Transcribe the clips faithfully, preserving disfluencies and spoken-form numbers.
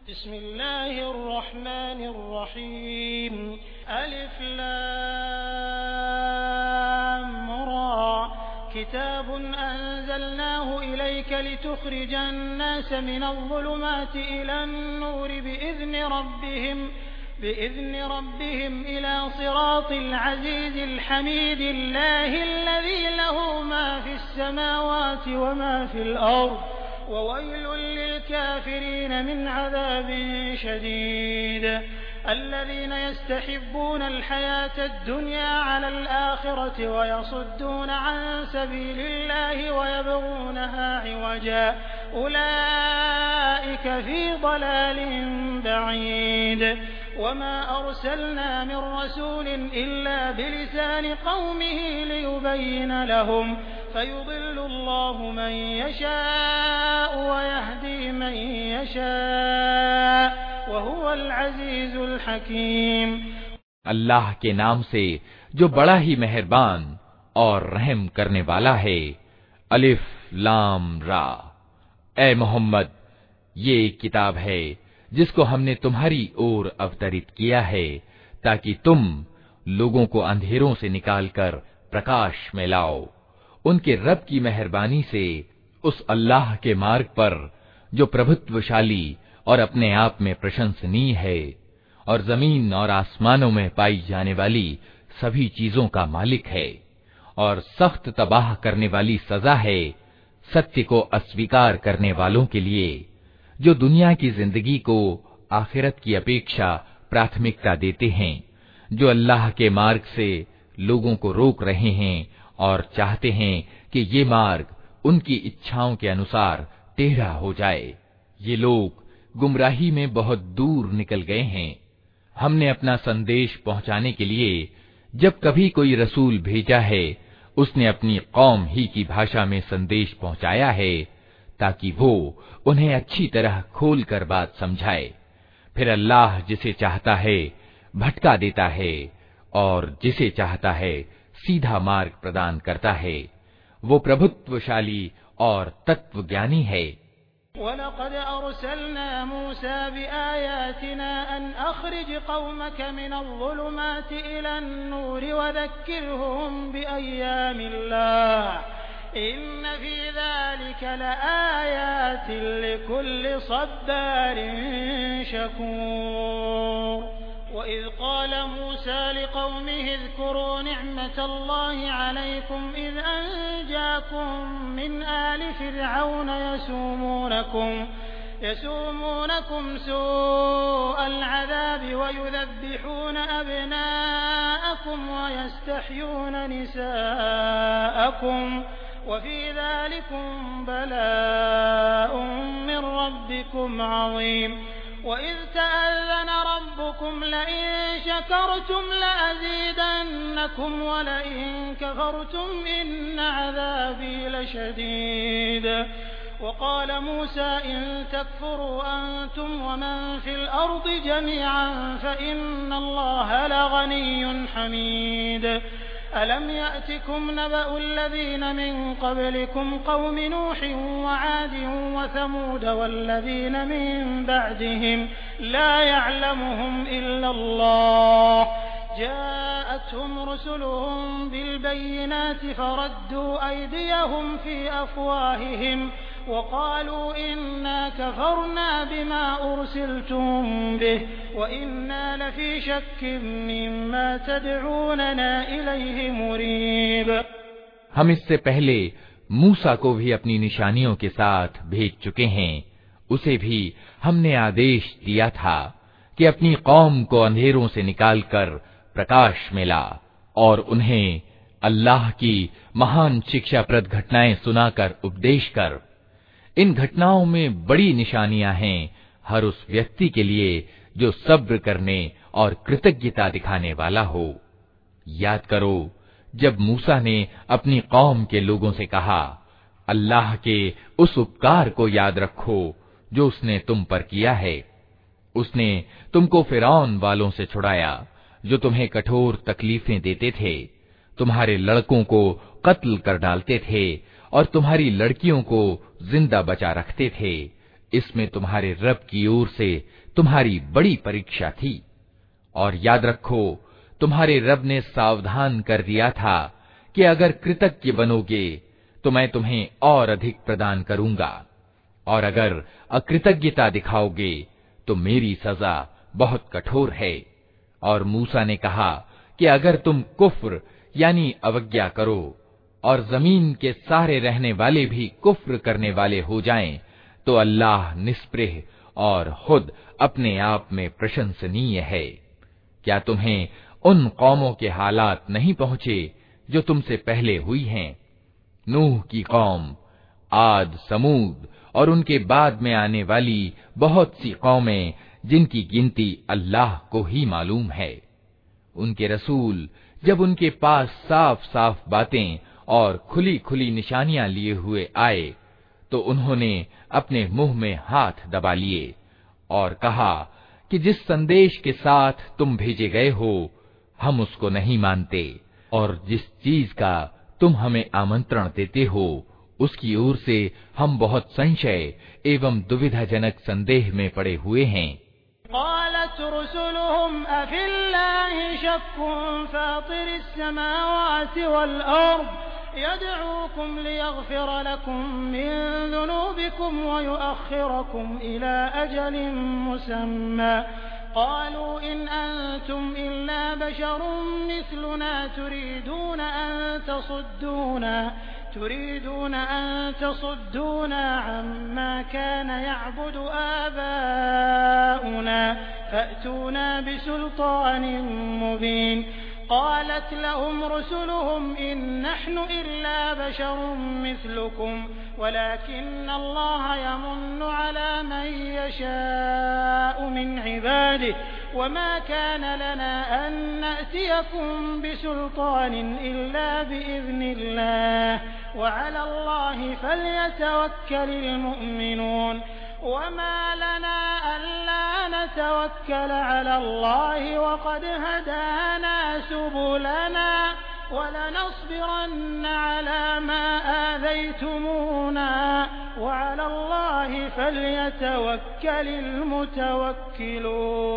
बिस्मिल्लाहिर्रहमानिर्रहीम अलिफ लाम रा किताबुन अंज़लनाहु इलैका लितुख़रिजन नास मिनज़्ज़ुलुमाति इलन्नूरि बिइज़नि रब्बिहिम बिइज़नि रब्बिहिम इला सिरातिल अज़ीज़िल हमीदिल्लाहिल्लज़ी लहु मा फ़िस्समावाति व मा फ़िल अर्ज़ ववैलुल लिलकाफ़िरीन मिन अज़ाबिन शदीद الذين يستحبون الحياة الدنيا على الآخرة ويصدون عن سبيل الله ويبغونها عوجا أولئك في ضلال بعيد وما أرسلنا من رسول إلا بلسان قومه ليبين لهم فيضل الله من يشاء ويهدي من يشاء वहुव अल अज़ीज़ुल हकीम। अल्लाह के नाम से जो बड़ा ही मेहरबान और रहम करने वाला है। अलिफ लाम रा। ए मोहम्मद, ये किताब है जिसको हमने तुम्हारी ओर अवतरित किया है ताकि तुम लोगों को अंधेरों से निकालकर प्रकाश में लाओ, उनके रब की मेहरबानी से उस अल्लाह के मार्ग पर जो प्रभुत्वशाली और अपने आप में प्रशंसनीय है और जमीन और आसमानों में पाई जाने वाली सभी चीजों का मालिक है, और सख्त तबाह करने वाली सजा है सत्य को अस्वीकार करने वालों के लिए, जो दुनिया की जिंदगी को आखिरत की अपेक्षा प्राथमिकता देते हैं, जो अल्लाह के मार्ग से लोगों को रोक रहे हैं और चाहते हैं कि ये मार्ग उनकी इच्छाओं के अनुसार टेढ़ा हो जाए। ये लोग गुमराही में बहुत दूर निकल गए हैं। हमने अपना संदेश पहुंचाने के लिए जब कभी कोई रसूल भेजा है, उसने अपनी कौम ही की भाषा में संदेश पहुंचाया है ताकि वो उन्हें अच्छी तरह खोल कर बात समझाए। फिर अल्लाह जिसे चाहता है भटका देता है और जिसे चाहता है सीधा मार्ग प्रदान करता है। वो प्रभुत्वशाली और तत्वज्ञानी है। वलक़द अर्सलना मूसा बिआयातिना अन अख़रिज क़ौमक मिनज़्ज़ुलुमाति इलन्नूरि वज़क्किरहुम बिअय्यामिल्लाह इन्न फ़ी ज़ालिक लआयातिन लिकुल्लि सब्बारिन शकूर। वइज़ क़ाल मूसा लिक़ौमिहि इज़्कुरू निअमतल्लाहि अलैकुम इज़ अंजाकुम मिन आलि फ़िरऔन यसूमूनकुम यसूमूनकुम सूअल अज़ाबि वयुज़ब्बिहून अब्नाअकुम वयस्तहयून निसाअकुम वफ़ी ज़ालिकुम बलाअुम मिन रब्बिकुम अज़ीम। वइज़ तअज़्ज़न रब्बुकुम लइन शकरतुम लअज़ीदन्नकुम वलइन कफरतुम इन्न अज़ाबी लशदीद। वक़ाल मूसा इन तकफुरू अंतुम वमन फ़िल अर्दि जमीअन फ़इन्नल्लाह लग़निय्युन हमीद। अलम यअतिकुम नबअु الذين من قبلكم قوم نوح وعاد وثمود والذين من بعدهم لا يعلمهم إلا الله جاءتهم رسلهم بالبينات فردوا أيديهم في أفواههم وقالوا إنا كفرنا بما أرسلتم به وإنا لفي شك مما تدعوننا إليه مريب। हम इससे पहले मूसा को भी अपनी निशानियों के साथ भेज चुके हैं। उसे भी हमने आदेश दिया था कि अपनी कौम को अंधेरों से निकालकर प्रकाश में ला और उन्हें अल्लाह की महान शिक्षाप्रद घटनाएं सुनाकर उपदेश कर। इन घटनाओं में बड़ी निशानियां हैं हर उस व्यक्ति के लिए जो सब्र करने और कृतज्ञता दिखाने वाला हो। याद करो जब मूसा ने अपनी कौम के लोगों से कहा, अल्लाह के उस उपकार को याद रखो जो उसने तुम पर किया है। उसने तुमको फिरौन वालों से छुड़ाया जो तुम्हें कठोर तकलीफें देते थे, तुम्हारे लड़कों को कत्ल कर डालते थे और तुम्हारी लड़कियों को जिंदा बचा रखते थे। इसमें तुम्हारे रब की ओर से तुम्हारी बड़ी परीक्षा थी। और याद रखो, तुम्हारे रब ने सावधान कर दिया था कि अगर कृतज्ञ बनोगे तो मैं तुम्हें और अधिक प्रदान करूंगा, और अगर अकृतज्ञता दिखाओगे तो मेरी सजा बहुत कठोर है। और मूसा ने कहा कि अगर तुम कुफ्र यानी अवज्ञा करो और जमीन के सारे रहने वाले भी कुफ्र करने वाले हो जाएं, तो अल्लाह निस्पृह और खुद अपने आप में प्रशंसनीय है। क्या तुम्हें उन कौमों के हालात नहीं पहुंचे जो तुमसे पहले हुई हैं? नूह की कौम, आद, समूद और उनके बाद में आने वाली बहुत सी कौमें जिनकी गिनती अल्लाह को ही मालूम है। उनके रसूल जब उनके पास साफ साफ बातें और खुली खुली निशानियां लिए हुए आए तो उन्होंने अपने मुंह में हाथ दबा लिए और कहा कि जिस संदेश के साथ तुम भेजे गए हो हम उसको नहीं मानते, और जिस चीज का तुम हमें आमंत्रण देते हो उसकी ओर से हम बहुत संशय एवं दुविधाजनक संदेह में पड़े हुए हैं। यदऊकुम लियग़फ़िर लकुम मिन ज़ुनूबिकुम व युअख़्ख़िरकुम इला अजलिन मुसम्मा क़ालू इन अंतुम इल्ला बशरुम मिस्लुना तुरीदून अन तसुद्दूना तुरीदून अन तसुद्दूना अम्मा कान यअबुदु आबाउना फ़अतूना बिसुल्तानिन मुबीन क़ालत लहुम रसुलुहुम इन नहनु इल्ला बशरुम मिस्लुकुम वलाकिन्न अल्लाह यमुन्नु अला मन यशाअु मिन इबादिहि वमा कान लना अन नअतियकुम बिसुल्तानिन इल्ला बिइज़्निल्लाह वअला अल्लाहि फल्यतवक्कलिल मुअ्मिनून वमा लना अल्ला नतवक्कल अला अल्लाहि वक़द हदाना सुबुलना वलनस्बिरन्न अला मा आज़यतुमूना वअला अल्लाहि फल्यतवक्कलिल मुतवक्किलून।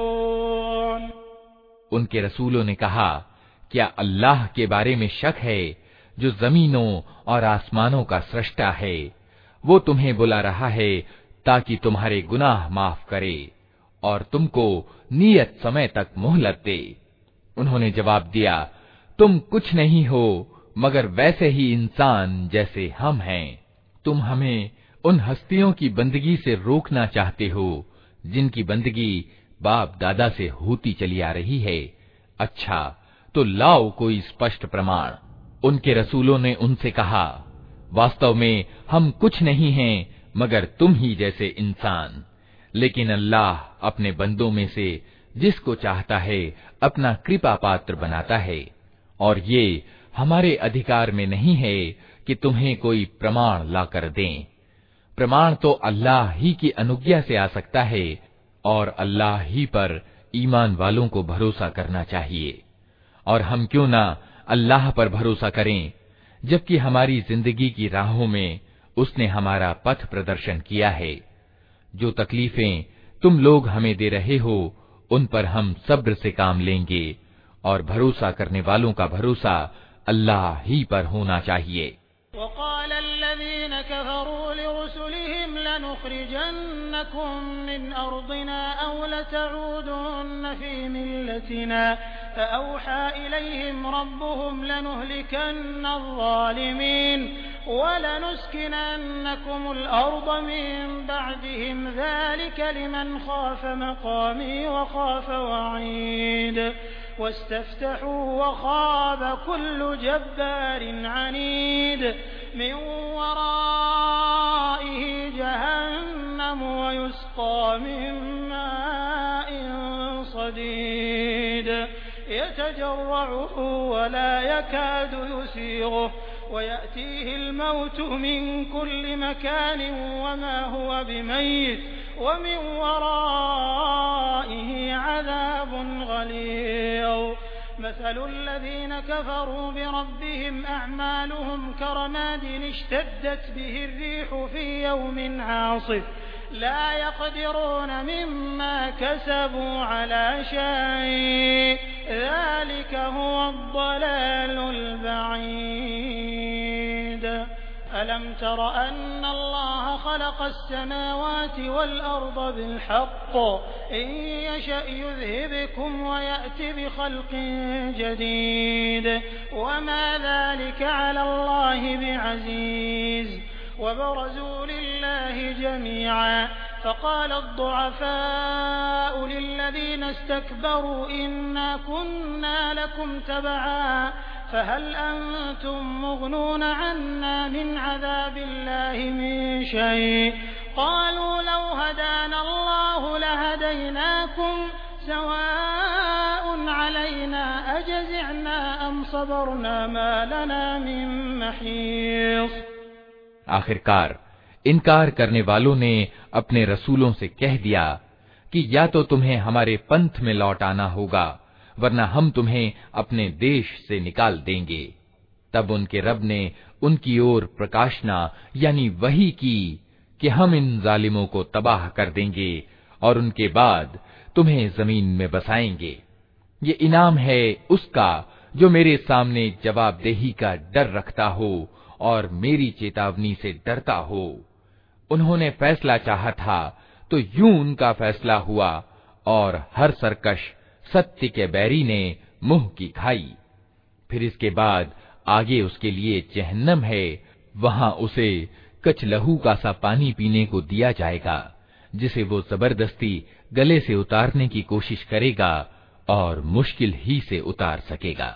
उनके रसूलों ने कहा, क्या अल्लाह के बारे में शक है जो जमीनों और आसमानों का सृष्टा है? वो तुम्हें बुला रहा है ताकि तुम्हारे गुनाह माफ करे और तुमको नियत समय तक मोहलत दे। उन्होंने जवाब दिया, तुम कुछ नहीं हो मगर वैसे ही इंसान जैसे हम हैं। तुम हमें उन हस्तियों की बंदगी से रोकना चाहते हो जिनकी बंदगी बाप दादा से होती चली आ रही है। अच्छा, तो लाओ कोई स्पष्ट प्रमाण। उनके रसूलों ने उनसे कहा, वास्तव में हम कुछ नहीं हैं मगर तुम ही जैसे इंसान, लेकिन अल्लाह अपने बंदों में से जिसको चाहता है अपना कृपा पात्र बनाता है, और ये हमारे अधिकार में नहीं है कि तुम्हें कोई प्रमाण ला कर दें। प्रमाण तो अल्लाह ही की अनुज्ञा से आ सकता है, और अल्लाह ही पर ईमान वालों को भरोसा करना चाहिए। और हम क्यों ना अल्लाह पर भरोसा करें, जबकि हमारी जिंदगी की राहों में उसने हमारा पथ प्रदर्शन किया है। जो तकलीफें तुम लोग हमें दे रहे हो उन पर हम सब्र से काम लेंगे, और भरोसा करने वालों का भरोसा अल्लाह ही पर होना चाहिए। वक़ाल अल्लज़ीन कफ़रू लिरुसुलिहिम लनुख़रिजन्नकुम मिन अर्दिना औ लतऊदुन्न फ़ी मिल्लतिना फ़अौहा इलैहिम रब्बुहुम लनुहलिकन्न अज़्ज़ालिमीन वलनुस्किनन्नकुमुल अर्द मिन बअदिहिम ज़ालिक लिमन ख़ाफ़ मक़ामी व ख़ाफ़ वഈद वस्तफ्तहू वख़ाब कुल्लु जब्बारिन अनीद मिन वराइहि जहन्नम वयुस्क़ा मिन माइन सदीद यतजर्रउहु वला यकादु युसीगुहु वयअतीहि अल-मौतु मिन कुल्लि मकानिन वमा हुवा बिमय्यित वमिन वराइहि अज़ाबुन गलीज़ मसलु الذين كفروا بربهم أعمالهم كرماد اشتدت به الريح في يوم عاصف ला यक़दिरून मिम्मा कसबू अला शै ज़ालिक हुवद्दलालुल बईद। अलम तर अन्न अल्लाह ख़लक़स समावाति वल अर्द बिल हक़्क़ इन यशअ युज़हिबकुम व यअति बिख़ल्क़िन जदीद वमा ज़ालिक अला अल्लाहि बिअज़ीज़। वबरज़ू लिल्लाहि जमीअन फ़क़ाल अद्दुअफ़ाअ लिल्लज़ीना इस्तकबरू इन्ना कुन्ना लकुम तबअन फ़हल अंतुम मुग़नून अन्ना मिन अज़ाबिल्लाहि मिन शै क़ालू लौ हदाना अल्लाहु लहदैनाकुम सवाअन अलैना अजज़िअना अम सबरना मा लना मिन महीस। आखिरकार इनकार करने वालों ने अपने रसूलों से कह दिया कि या तो तुम्हें हमारे पंथ में लौट आना होगा वरना हम तुम्हें अपने देश से निकाल देंगे। तब उनके रब ने उनकी ओर प्रकाशना यानी वही की कि हम इन जालिमों को तबाह कर देंगे और उनके बाद तुम्हें जमीन में बसाएंगे। ये इनाम है उसका जो मेरे सामने जवाबदेही का डर रखता हो और मेरी चेतावनी से डरता हो। उन्होंने फैसला चाहा था तो यूं उनका फैसला हुआ और हर सरकश सत्य के बैरी ने मुंह की खाई। फिर इसके बाद आगे उसके लिए जहन्नम है, वहां उसे कचलहू का सा पानी पीने को दिया जाएगा जिसे वो जबरदस्ती गले से उतारने की कोशिश करेगा और मुश्किल ही से उतार सकेगा।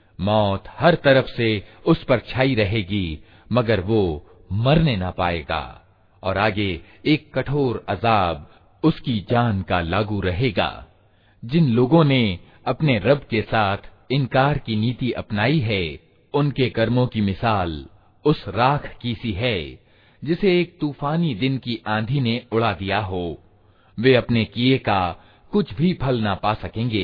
मौत हर तरफ से उस पर छाई रहेगी मगर वो मरने ना पाएगा और आगे एक कठोर अजाब उसकी जान का लागू रहेगा। जिन लोगों ने अपने रब के साथ इनकार की नीति अपनाई है उनके कर्मों की मिसाल उस राख की सी है जिसे एक तूफानी दिन की आंधी ने उड़ा दिया हो। वे अपने किए का कुछ भी फल ना पा सकेंगे।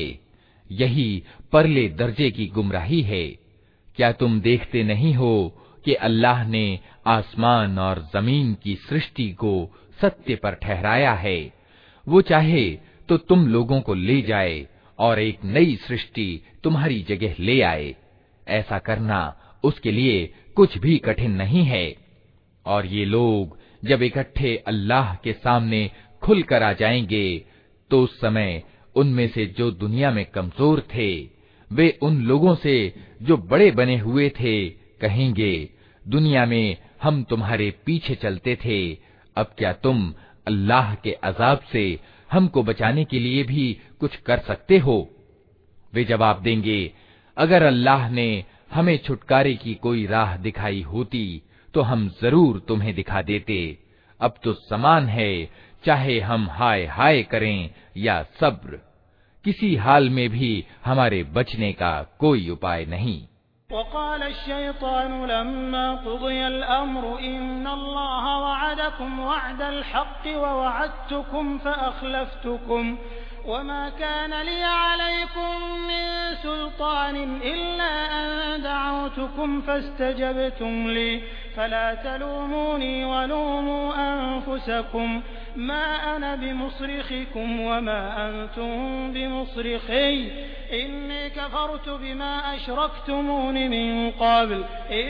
यही परले दर्जे की गुमराही है। क्या तुम देखते नहीं हो कि अल्लाह ने आसमान और जमीन की सृष्टि को सत्य पर ठहराया है। वो चाहे तो तुम लोगों को ले जाए और एक नई सृष्टि तुम्हारी जगह ले आए। ऐसा करना उसके लिए कुछ भी कठिन नहीं है। और ये लोग जब इकट्ठे अल्लाह के सामने खुल कर आ जाएंगे तो उस समय उनमें से जो दुनिया में कमजोर थे वे उन लोगों से जो बड़े बने हुए थे कहेंगे, दुनिया में हम तुम्हारे पीछे चलते थे, अब क्या तुम अल्लाह के अजाब से हमको बचाने के लिए भी कुछ कर सकते हो? वे जवाब देंगे, अगर अल्लाह ने हमें छुटकारे की कोई राह दिखाई होती तो हम जरूर तुम्हें दिखा देते। अब तो समान है, चाहे हम हाय हाय करें या सब्र, किसी हाल में भी हमारे बचने का कोई उपाय नहीं। वक़ाल अश-शैतानु लम्मा क़ुदियल अम्रु इन्नल्लाह वअदकुम वअदल हक़्क़ि व वअदतुकुम फ़अख़लफ़्तुकुम वमा कान ली अलैकुम मिन सुल्तानिन इल्ला अन दअउतुकुम फ़स्तजबतुम ली फला तलूमूनी वलूमू अनफुसकुम मा अना बिमुस्रिख़िकुम वमा अंतुम बिमुस्रिख़ी इन्नी कफ़रतु बिमा अशरक्तुमूनी मिन क़ब्ल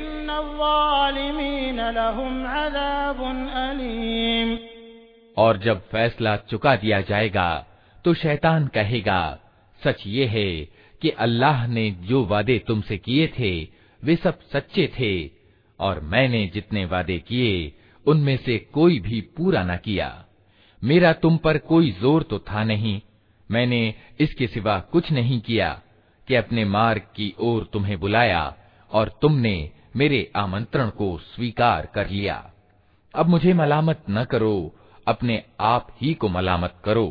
इन्नज़्ज़ालिमीन लहुम अज़ाबुन अलीम। और जब फैसला चुका दिया जाएगा तो शैतान कहेगा, सच ये है कि अल्लाह ने जो वादे तुमसे किए थे वे सब सच्चे थे और मैंने जितने वादे किए उनमें से कोई भी पूरा न किया। मेरा तुम पर कोई जोर तो था नहीं, मैंने इसके सिवा कुछ नहीं किया कि अपने मार्ग की ओर तुम्हें बुलाया और तुमने मेरे आमंत्रण को स्वीकार कर लिया। अब मुझे मलामत न करो, अपने आप ही को मलामत करो।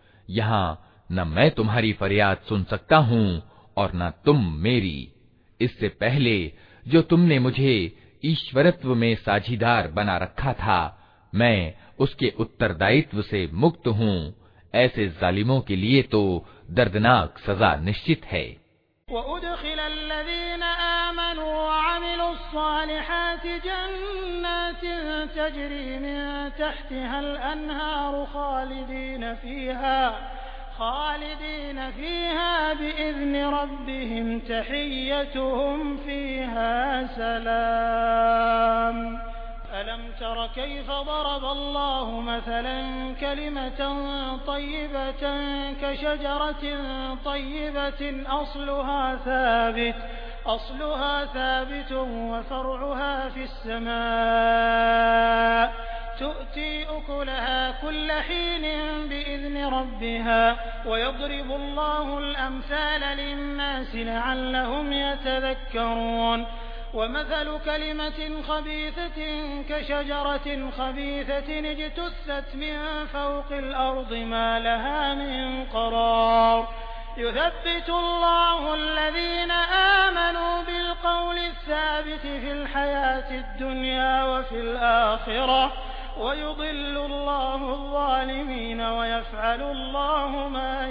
यहाँ न मैं तुम्हारी फरियाद सुन सकता हूँ और न तुम मेरी। इससे पहले जो तुमने मुझे ईश्वरत्व में साझीदार बना रखा था, मैं उसके उत्तरदायित्व से मुक्त हूँ। ऐसे जालिमों के लिए तो दर्दनाक सजा निश्चित है। वउदखिलल्लज़ीना आमनू वअमिलुस्सालिहाति जन्नातिन جنة تجري من تحتها الأنهار خالدين فيها خالدين فيها بإذن ربهم تحيتهم فيها سلام. ألم تر كيف ضرب الله مثلا كلمة طيبة كشجرة طيبة أصلها ثابت أصلها ثابت وفرعها في السماء تؤتي أكلها كل حين بإذن ربها ويضرب الله الأمثال للناس لعلهم يتذكرون. ومثل كلمة خبيثة كشجرة خبيثة اجتثت من فوق الأرض ما لها من قرار يثبت الله الذين آمنوا بالقول الثابت في الحياة الدنيا وفي الآخرة ويضل الله الظالمين ويفعل الله ما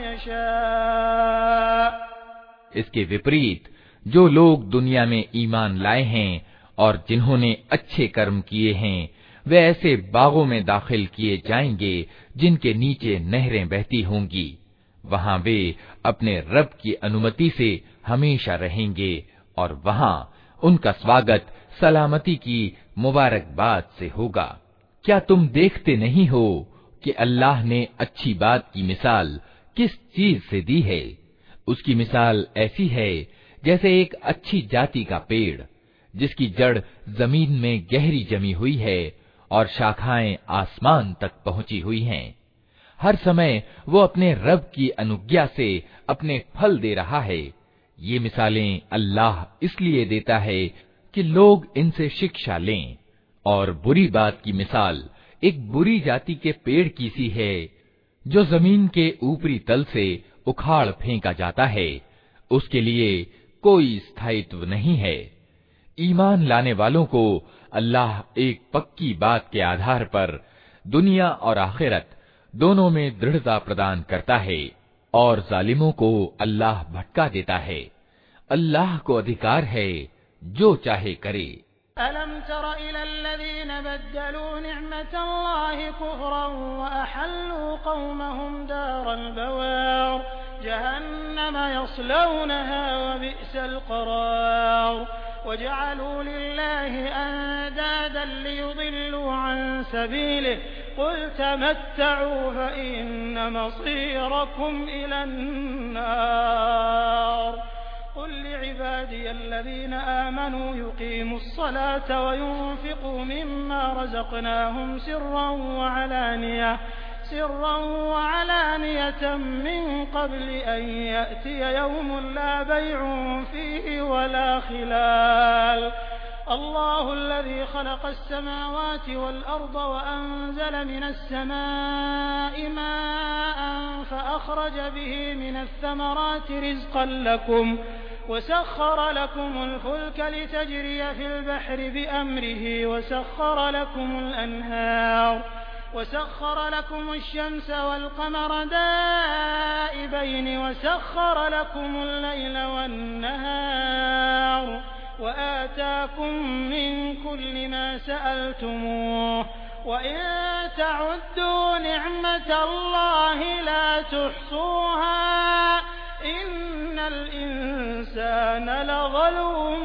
يشاء. इसके विपरीत जो लोग दुनिया में ईमान लाए हैं और जिन्होंने अच्छे कर्म किए हैं वे ऐसे बागों में दाखिल किए जाएंगे जिनके नीचे नहरें बहती होंगी। वहां वे अपने रब की अनुमति से हमेशा रहेंगे और वहां उनका स्वागत सलामती की मुबारकबाद से होगा। क्या तुम देखते नहीं हो कि अल्लाह ने अच्छी बात की मिसाल किस चीज से दी है? उसकी मिसाल ऐसी है जैसे एक अच्छी जाति का पेड़ जिसकी जड़ जमीन में गहरी जमी हुई है और शाखाएं आसमान तक पहुंची हुई हैं। हर समय वो अपने रब की अनुज्ञा से अपने फल दे रहा है। ये मिसालें अल्लाह इसलिए देता है कि लोग इनसे शिक्षा लें। और बुरी बात की मिसाल एक बुरी जाति के पेड़ की सी है जो जमीन के ऊपरी तल से उखाड़ फेंका जाता है, उसके लिए कोई स्थायित्व नहीं है। ईमान लाने वालों को अल्लाह एक पक्की बात के आधार पर दुनिया और आखिरत दोनों में दृढ़ता प्रदान करता है और जालिमों को अल्लाह भटका देता है। अल्लाह को अधिकार है जो चाहे करे। अलम तर इलल्लज़ीन बद्दलू निअमतल्लाहि कुफ्रन व अहल्लू कौमहुम दारल बवार जहन्नम यस्लौनहा व बि'सल क़रार वजअलू लिल्लाहि अंदादन लियुदिल्लू अन सबीलिहि क़ुल तमत्तऊ फ़इन्न मसीरकुम इलन नार قل لعبادي الذين آمنوا يقيموا الصلاة وينفقوا مما رزقناهم سرا وعلانية سرا وعلانية من قبل أن يأتي يوم لا بيع فيه ولا خلال الله الذي خلق السماوات والأرض وأنزل من السماء ماء فأخرج به من الثمرات رزقا لكم وسخر لكم الفلك لتجري في البحر بأمره وسخر لكم الأنهار وسخر لكم الشمس والقمر دائبين وسخر لكم الليل والنهار وآتاكم من كل ما سألتموه وإن تعدوا نعمة الله لا تحصوها إن الإنسان لظلوم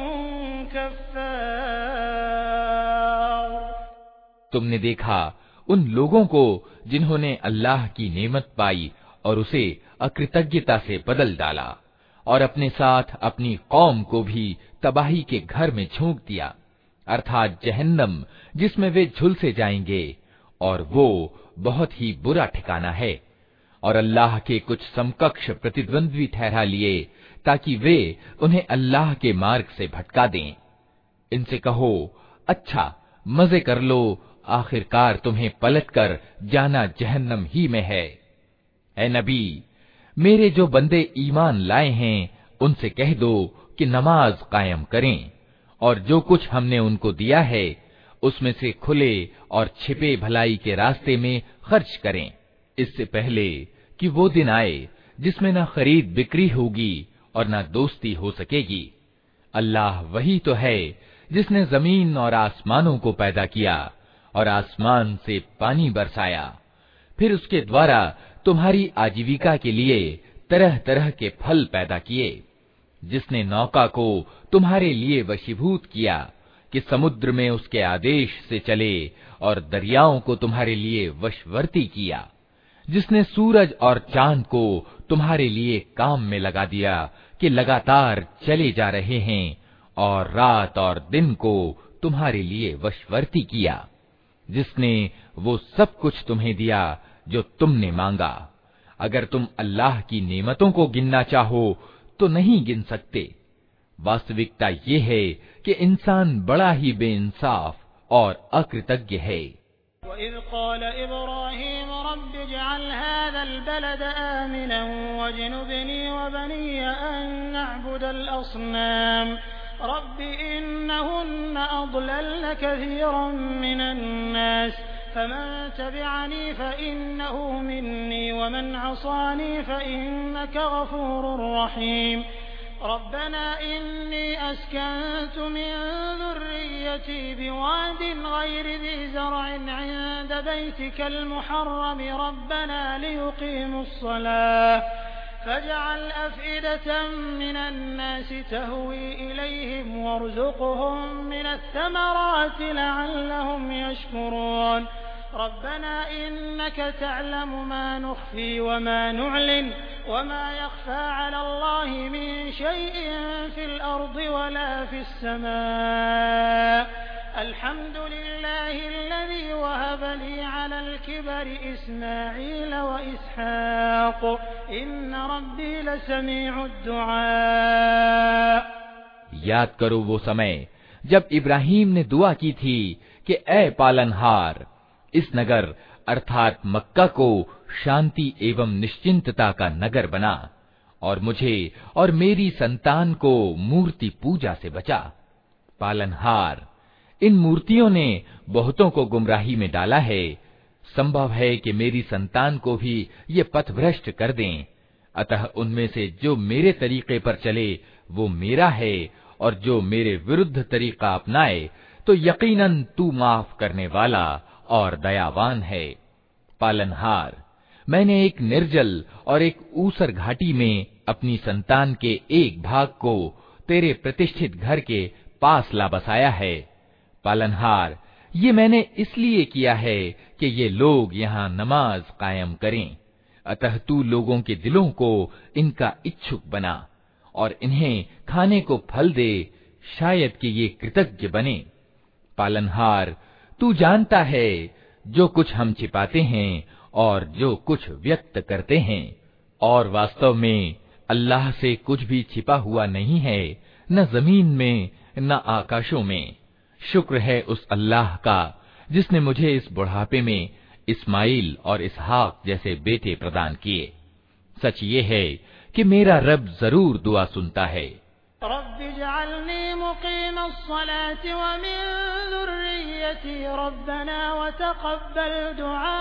كفار। तुमने देखा उन लोगों को जिन्होंने अल्लाह की नेमत पाई और उसे अकृतज्ञता से बदल डाला और अपने साथ अपनी कौम को भी तबाही के घर में झोंक दिया, अर्थात जहन्नम जिसमें वे झुलसे जाएंगे और वो बहुत ही बुरा ठिकाना है। और अल्लाह के कुछ समकक्ष प्रतिद्वंद्वी ठहरा लिए ताकि वे उन्हें अल्लाह के मार्ग से भटका दें। इनसे कहो, अच्छा मजे कर लो, आखिरकार तुम्हें पलटकर जाना जहन्नम ही में है। ऐ नबी, मेरे जो बंदे ईमान लाए हैं उनसे कह दो कि नमाज कायम करें और जो कुछ हमने उनको दिया है उसमें से खुले और छिपे भलाई के रास्ते में खर्च करें, इससे पहले कि वो दिन आए जिसमें न खरीद बिक्री होगी और न दोस्ती हो सकेगी। अल्लाह वही तो है जिसने जमीन और आसमानों को पैदा किया और आसमान से पानी बरसाया, फिर उसके द्वारा तुम्हारी आजीविका के लिए तरह तरह के फल पैदा किए, जिसने नौका को तुम्हारे लिए वशीभूत किया कि समुद्र में उसके आदेश से चले और दरियाओं को तुम्हारे लिए वशवर्ती किया, जिसने सूरज और चांद को तुम्हारे लिए काम में लगा दिया कि लगातार चले जा रहे हैं, और रात और दिन को तुम्हारे लिए वशवर्ती किया, जिसने वो सब कुछ तुम्हें दिया जो तुमने मांगा। अगर तुम अल्लाह की नेमतों को गिनना चाहो तो नहीं गिन सकते। वास्तविकता ये है कि इंसान बड़ा ही बेइंसाफ और अकृतज्ञ है। रब्बी इन्नहुन्ना अضलल्न कसीरन मिनन्नास फमन तबिअनी फइन्नहु मिन्नी वमन असानी फइन्नका गफूरुर रहीम। रब्बना इन्नी अस्कन्तु मिन ذुर्रिय्यती बिवादिन गैरि ذी ज़रअन इन्द बैतिकल मुहर्रम रब्बना लियुक़ीमुस सलाह فاجعل أفئدة من الناس تهوي إليهم وارزقهم من الثمرات لعلهم يشكرون ربنا إنك تعلم ما نخفي وما نعلن وما يخفى على الله من شيء في الأرض ولا في السماء الحمد لله الذي وهب لي على الكبر إسماعيل وإسحاق إن ربي لسميع الدعاء। याद करो वो समय जब इब्राहीम ने दुआ की थी कि ऐ पालनहार, इस नगर अर्थात मक्का को शांति एवं निश्चिंतता का नगर बना और मुझे और मेरी संतान को मूर्ति पूजा से बचा। पालनहार, इन मूर्तियों ने बहुतों को गुमराही में डाला है। संभव है कि मेरी संतान को भी ये पथभ्रष्ट कर दें। अतः उनमें से जो मेरे तरीके पर चले वो मेरा है, और जो मेरे विरुद्ध तरीका अपनाए तो यकीनन तू माफ करने वाला और दयावान है। पालनहार, मैंने एक निर्जल और एक ऊसर घाटी में अपनी संतान के एक भाग को तेरे प्रतिष्ठित घर के पास ला बसाया है। पालनहार, ये मैंने इसलिए किया है कि ये लोग यहाँ नमाज कायम करें। अतः तू लोगों के दिलों को इनका इच्छुक बना और इन्हें खाने को फल दे, शायद कि ये कृतज्ञ बने। पालनहार, तू जानता है जो कुछ हम छिपाते हैं और जो कुछ व्यक्त करते हैं, और वास्तव में अल्लाह से कुछ भी छिपा हुआ नहीं है, न जमीन में न आकाशों में। शुक्र है उस अल्लाह का जिसने मुझे इस बुढ़ापे में इस्माइल और इसहाक जैसे बेटे प्रदान किए। सच ये है कि मेरा रब जरूर दुआ सुनता है। रब्बि जअलनी मुक़ीमस्सलाति व मिन ज़ुर्रिय्यती रब्बना व तक़ब्बल दुआ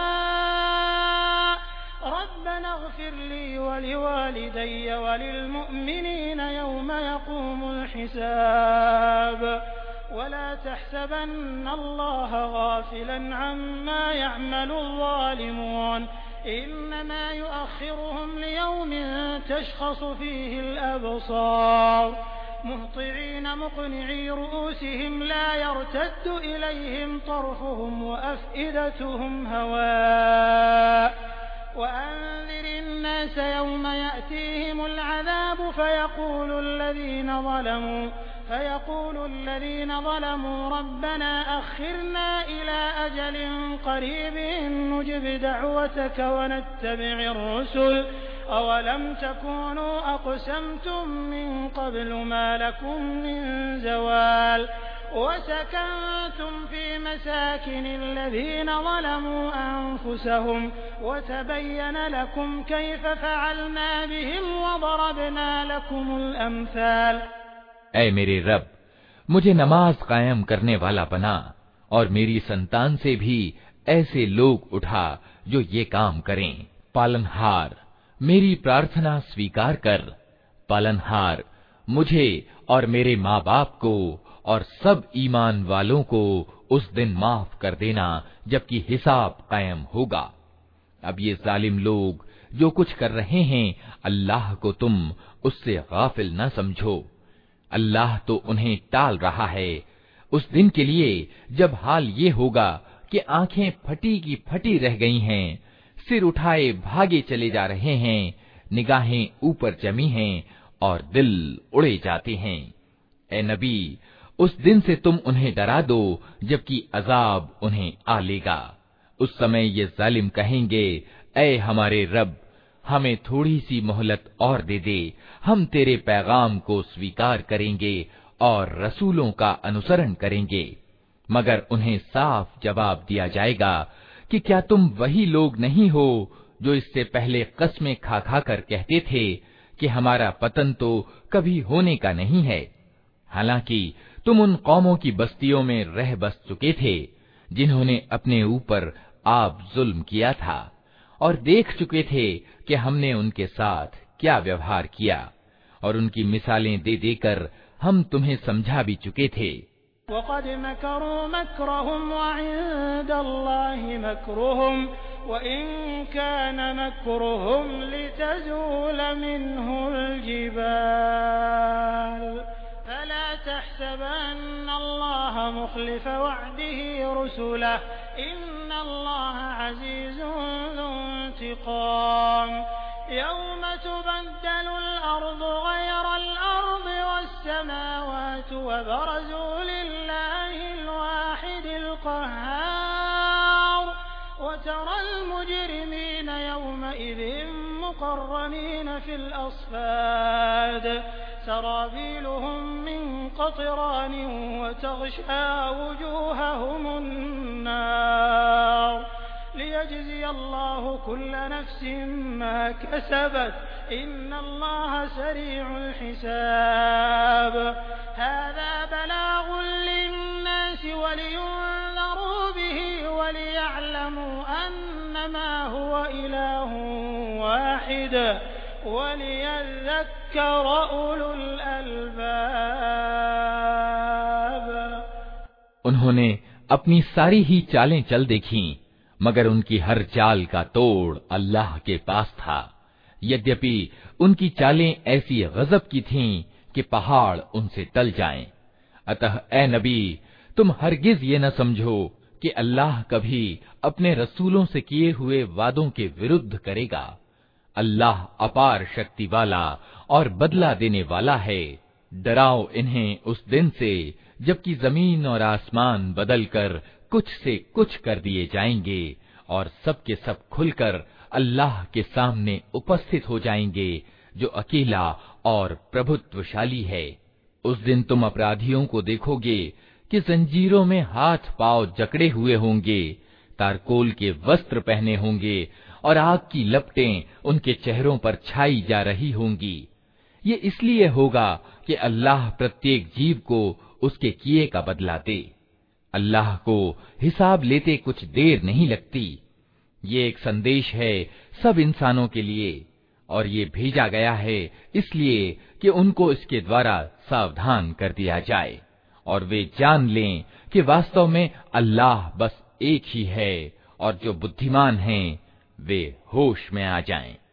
रब्बना इग़फिर ली व लिवालिदैय व लिलमुअ्मिनीन यौम यक़ूमुल हिसाब वला तहसबन्न अल्लाह गाफ़िलन अम्मा यअमलुल ज़ालिमून इन्नमा युअख़्खिरुहुम लियौमिन तशख़सु फ़ीहिल अबसार मुहतिईन मुक़निई रुऊसिहिम ला यर्तद्दु इलैहिम तर्फ़ुहुम व अफ़इदतुहुम हवा وأنذر الناس يوم يأتيهم العذاب فيقول الذين ظلموا فيقول الذين ظلموا ربنا أخرنا إلى أجل قريب نجب دعوتك ونتبع الرسل أولم تكونوا أقسمتم من قبل ما لكم من زوال وسكنتم في مساكن الذين ظلموا أنفسهم وتبين لكم كيف فعلنا بهم وضربنا لكم الأمثال। ऐ मेरे रब, मुझे नमाज कायम करने वाला बना और मेरी संतान से भी ऐसे लोग उठा जो ये काम करें। पालनहार, मेरी प्रार्थना स्वीकार कर। पालनहार, मुझे और मेरे माँ बाप को और सब ईमान वालों को उस दिन माफ कर देना जबकि हिसाब कायम होगा। अब ये जालिम लोग जो कुछ कर रहे हैं, अल्लाह को तुम उससे गाफिल न समझो। अल्लाह तो उन्हें टाल रहा है उस दिन के लिए जब हाल ये होगा कि आंखें फटी की फटी रह गई हैं, सिर उठाए भागे चले जा रहे हैं, निगाहें ऊपर जमी हैं और दिल उड़े जाते हैं। ए नबी, उस दिन से तुम उन्हें डरा दो जबकि अजाब उन्हें आ लेगा। उस समय ये जालिम कहेंगे, ऐ हमारे रब, हमें थोड़ी सी मोहलत और दे दे, हम तेरे पैगाम को स्वीकार करेंगे और रसूलों का अनुसरण करेंगे। मगर उन्हें साफ जवाब दिया जाएगा कि क्या तुम वही लोग नहीं हो जो इससे पहले कस्में खा खा कर कहते थे कि हमारा पतन तो कभी होने का नहीं है। हालांकि तुम उन कौमों की बस्तियों में रह बस चुके थे जिन्होंने अपने ऊपर आप जुल्म किया था और देख चुके थे कि हमने उनके साथ क्या व्यवहार किया, और उनकी मिसालें दे देकर हम तुम्हें समझा भी चुके थे। वक़द मकरू मक्रहुम वइंदल्लाहि मकरुहुम वइन कान मकरुहुम लितज़ूल मिन्हुल जिबाल फला तहसबन्नल्लाह मुख़्लिफ़ वअदिही रुसुलह इन्नल्लाह अज़ीज़ुन ज़ू इंतिक़ाम यौम तुबद्दलुल अर्दु ग़यरल अर्दि वस्समावातु वबरज़ू लिल्लाहिल वाहिदिल क़ह्हार वतरल मुजरिमीन यौमइज़िन मुक़र्रनीन फिल अस्फ़ाद सराबीलुहुम मिन क़तरान वतग़शा वुजूहहुमुन नार लियजज़िय अल्लाहु कुल्ल नफ्सिन मा कसबत इन्नल्लाह सरीउल हिसाब हाज़ा बलागुन लिन्नासि वलियुन्ज़रू बिही वलियअलमू अन्नमा हुवा इलाहुन वाहिद वलियज़क्कर उलुल अलबाब। उन्होंने अपनी सारी ही चालें चल देखीं, मगर उनकी हर चाल का तोड़ अल्लाह के पास था। यद्यपि उनकी चालें ऐसी गजब की थीं कि पहाड़ उनसे टल जाएं। अतः ए नबी, तुम हरगिज ये न समझो कि अल्लाह कभी अपने रसूलों से किए हुए वादों के विरुद्ध करेगा। अल्लाह अपार शक्ति वाला और बदला देने वाला है। डराओ इन्हें उस दिन से जबकि जमीन और आसमान बदलकर कुछ से कुछ कर दिए जाएंगे और सब के सब खुलकर अल्लाह के सामने उपस्थित हो जाएंगे जो अकेला और प्रभुत्वशाली है। उस दिन तुम अपराधियों को देखोगे कि जंजीरों में हाथ पांव जकड़े हुए होंगे, तारकोल के वस्त्र पहने होंगे और आग की लपटें उनके चेहरों पर छाई जा रही होंगी। ये इसलिए होगा कि अल्लाह प्रत्येक जीव को उसके किए का बदला दे। अल्लाह को हिसाब लेते कुछ देर नहीं लगती। ये एक संदेश है सब इंसानों के लिए, और ये भेजा गया है इसलिए कि उनको इसके द्वारा सावधान कर दिया जाए और वे जान लें कि वास्तव में अल्लाह बस एक ही है, और जो बुद्धिमान हैं वे होश में आ जाएं।